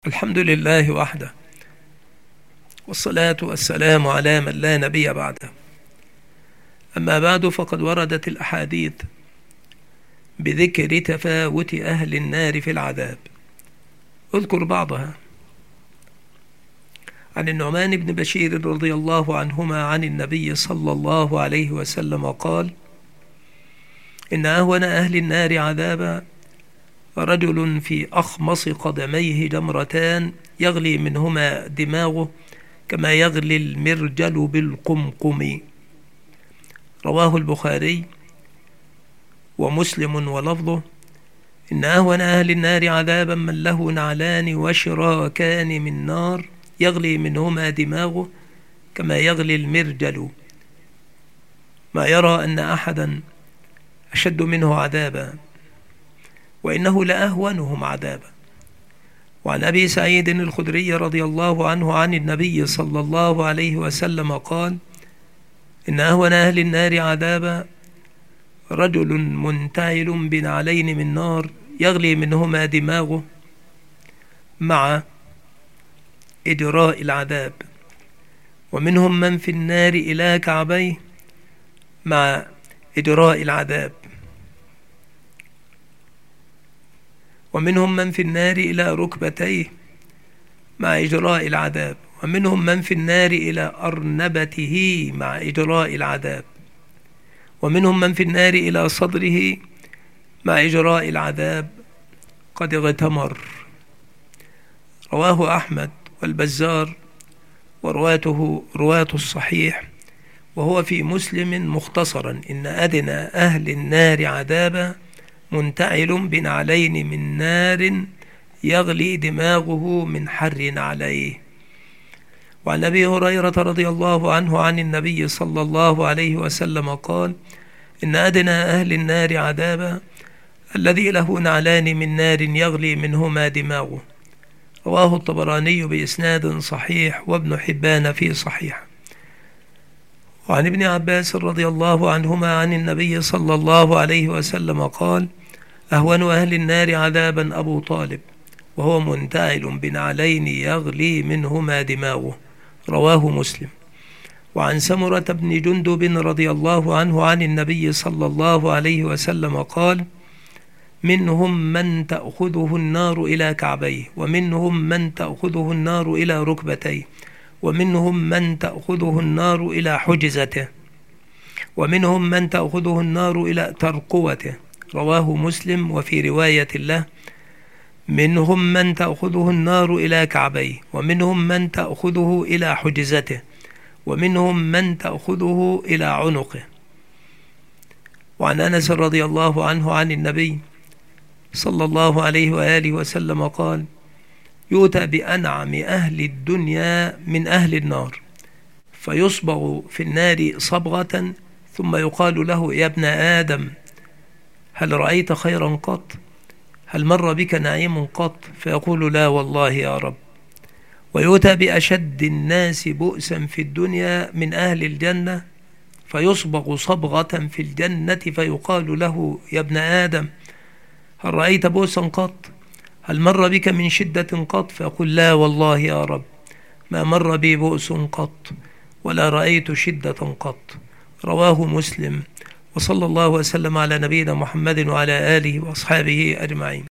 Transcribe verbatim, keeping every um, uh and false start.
الحمد لله وحده، والصلاة والسلام على من لا نبي بعده. أما بعد، فقد وردت الأحاديث بذكر تفاوت أهل النار في العذاب. اذكر بعضها. عن النعمان بن بشير رضي الله عنهما عن النبي صلى الله عليه وسلم قال: إن أهون أهل النار عذابا رجل في أخمص قدميه جمرتان يغلي منهما دماغه كما يغلي المرجل بالقمقم. رواه البخاري ومسلم ولفظه: إن أهون أهل النار عذابا من له نعلان وشراكان من نار يغلي منهما دماغه كما يغلي المرجل، ما يرى أن أحدا أشد منه عذابا، وإنه لأهونهم عذابا. وعن أبي سعيد الخدري رضي الله عنه عن النبي صلى الله عليه وسلم قال: إن أهون أهل النار عذابا رجل منتعل بنعلين من نار يغلي منهما دماغه مع إجراء العذاب، ومنهم من في النار إلى كعبيه مع إجراء العذاب، ومنهم من في النار إلى ركبتيه مع إجراء العذاب، ومنهم من في النار إلى أرنبته مع إجراء العذاب، ومنهم من في النار إلى صدره مع إجراء العذاب قد اغتمر. رواه أحمد والبزار ورواته رواة الصحيح، وهو في مسلم مختصرا: إن أدنى أهل النار عذابا منتعل بنعلين من نار يغلي دماغه من حر عليه. وعن أبي هريرة رضي الله عنه عن النبي صلى الله عليه وسلم قال: إن أدنى أهل النار عذابا الذي له نعلان من نار يغلي منهما دماغه. رواه الطبراني بإسناد صحيح، وابن حبان في صحيح. وعن ابن عباس رضي الله عنهما عن النبي صلى الله عليه وسلم قال: أهون أهل النار عذابا أبو طالب، وهو منتعل بنعلين يغلي منهما دماغه. رواه مسلم. وعن سمرة بن جندب رضي الله عنه عن النبي صلى الله عليه وسلم قال: منهم من تأخذه النار إلى كعبيه، ومنهم من تأخذه النار إلى ركبتيه، ومنهم من تأخذه النار إلى حجزته، ومنهم من تأخذه النار إلى ترقوته. رواه مسلم. وفي رواية له: منهم من تأخذه النار إلى كعبيه، ومنهم من تأخذه إلى حجزته، ومنهم من تأخذه إلى عنقه. وعن أنس رضي الله عنه عن النبي صلى الله عليه وآله وسلم قال: يؤتى بأنعم أهل الدنيا من أهل النار فيصبغ في النار صبغة، ثم يقال له: يا ابن آدم، هل رأيت خيرا قط؟ هل مر بك نعيم قط؟ فيقول: لا والله يا رب. ويؤتى بأشد الناس بؤسا في الدنيا من أهل الجنة فيصبغ صبغة في الجنة، فيقال له: يا ابن آدم، هل رأيت بؤسا قط؟ هل مر بك من شدة قط؟ فيقول: لا والله يا رب، ما مر بي بؤس قط ولا رأيت شدة قط. رواه مسلم. وصلى الله وسلم على نبينا محمد وعلى آله وأصحابه أجمعين.